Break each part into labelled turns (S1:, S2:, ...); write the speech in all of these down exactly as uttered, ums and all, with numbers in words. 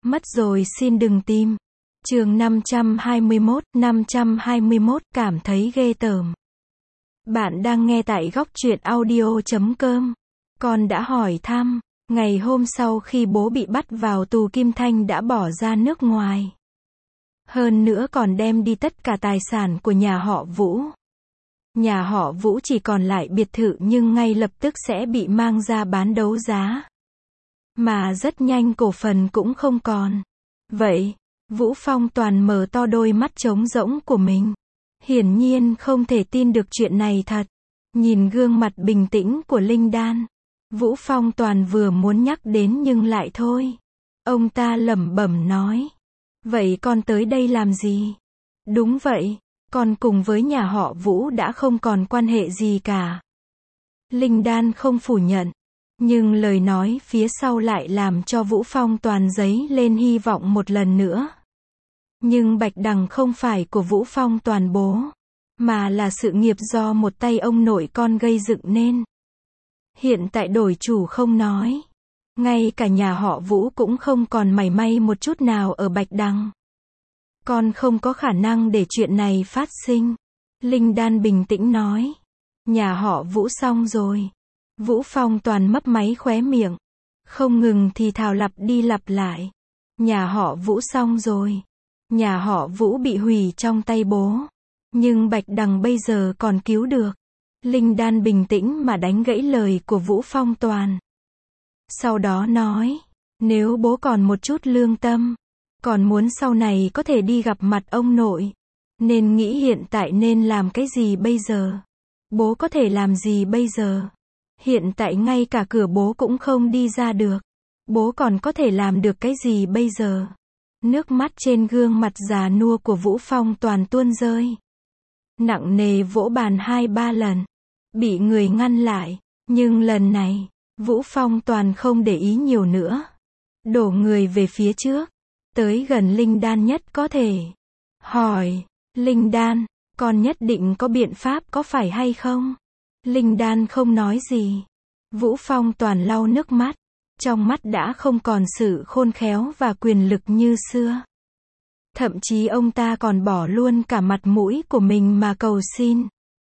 S1: Mất rồi xin đừng tìm. Chương năm trăm hai mươi mốt, năm trăm hai mươi mốt, cảm thấy ghê tởm. Bạn đang nghe tại góc truyện audio chấm com. Con đã hỏi thăm, ngày hôm sau khi bố bị bắt vào tù Kim Thanh đã bỏ ra nước ngoài. Hơn nữa còn đem đi tất cả tài sản của nhà họ Vũ. Nhà họ Vũ chỉ còn lại biệt thự nhưng ngay lập tức sẽ bị mang ra bán đấu giá. Mà rất nhanh cổ phần cũng không còn. Vậy, Vũ Phong Toàn mở to đôi mắt trống rỗng của mình. Hiển nhiên không thể tin được chuyện này thật. Nhìn gương mặt bình tĩnh của Linh Đan, Vũ Phong Toàn vừa muốn nhắc đến nhưng lại thôi. Ông ta lẩm bẩm nói. Vậy con tới đây làm gì? Đúng vậy, con cùng với nhà họ Vũ đã không còn quan hệ gì cả. Linh Đan không phủ nhận. Nhưng lời nói phía sau lại làm cho Vũ Phong Toàn dấy lên hy vọng một lần nữa. Nhưng Bạch Đằng không phải của Vũ Phong Toàn bố, mà là sự nghiệp do một tay ông nội con gây dựng nên. Hiện tại đổi chủ không nói. Ngay cả nhà họ Vũ cũng không còn mảy may một chút nào ở Bạch Đằng. Con không có khả năng để chuyện này phát sinh. Linh Đan bình tĩnh nói. Nhà họ Vũ xong rồi. Vũ Phong Toàn mấp máy khóe miệng. Không ngừng thì thào lặp đi lặp lại. Nhà họ Vũ xong rồi. Nhà họ Vũ bị hủy trong tay bố. Nhưng Bạch Đằng bây giờ còn cứu được. Linh Đan bình tĩnh mà đánh gãy lời của Vũ Phong Toàn. Sau đó nói. Nếu bố còn một chút lương tâm, còn muốn sau này có thể đi gặp mặt ông nội, nên nghĩ hiện tại nên làm cái gì bây giờ? Bố có thể làm gì bây giờ? Hiện tại ngay cả cửa bố cũng không đi ra được. Bố còn có thể làm được cái gì bây giờ? Nước mắt trên gương mặt già nua của Vũ Phong Toàn tuôn rơi. Nặng nề vỗ bàn hai ba lần. Bị người ngăn lại. Nhưng lần này, Vũ Phong Toàn không để ý nhiều nữa. Đổ người về phía trước. Tới gần Linh Đan nhất có thể. Hỏi, Linh Đan, con nhất định có biện pháp có phải hay không? Linh Đan không nói gì. Vũ Phong Toàn lau nước mắt. Trong mắt đã không còn sự khôn khéo và quyền lực như xưa. Thậm chí ông ta còn bỏ luôn cả mặt mũi của mình mà cầu xin.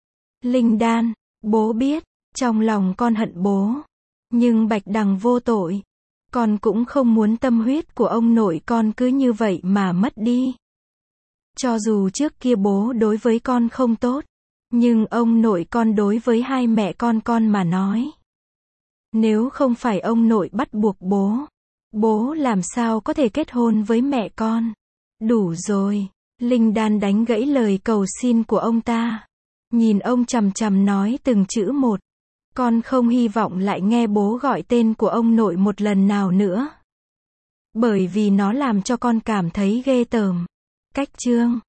S1: Linh Đan, bố biết, trong lòng con hận bố. Nhưng Bạch Đằng vô tội. Con cũng không muốn tâm huyết của ông nội con cứ như vậy mà mất đi. Cho dù trước kia bố đối với con không tốt, nhưng ông nội con đối với hai mẹ con con mà nói. Nếu không phải ông nội bắt buộc bố, bố làm sao có thể kết hôn với mẹ con? Đủ rồi. Linh Đan đánh gãy lời cầu xin của ông ta. Nhìn ông chằm chằm nói từng chữ một. Con không hy vọng lại nghe bố gọi tên của ông nội một lần nào nữa. Bởi vì nó làm cho con cảm thấy ghê tởm. Cách chương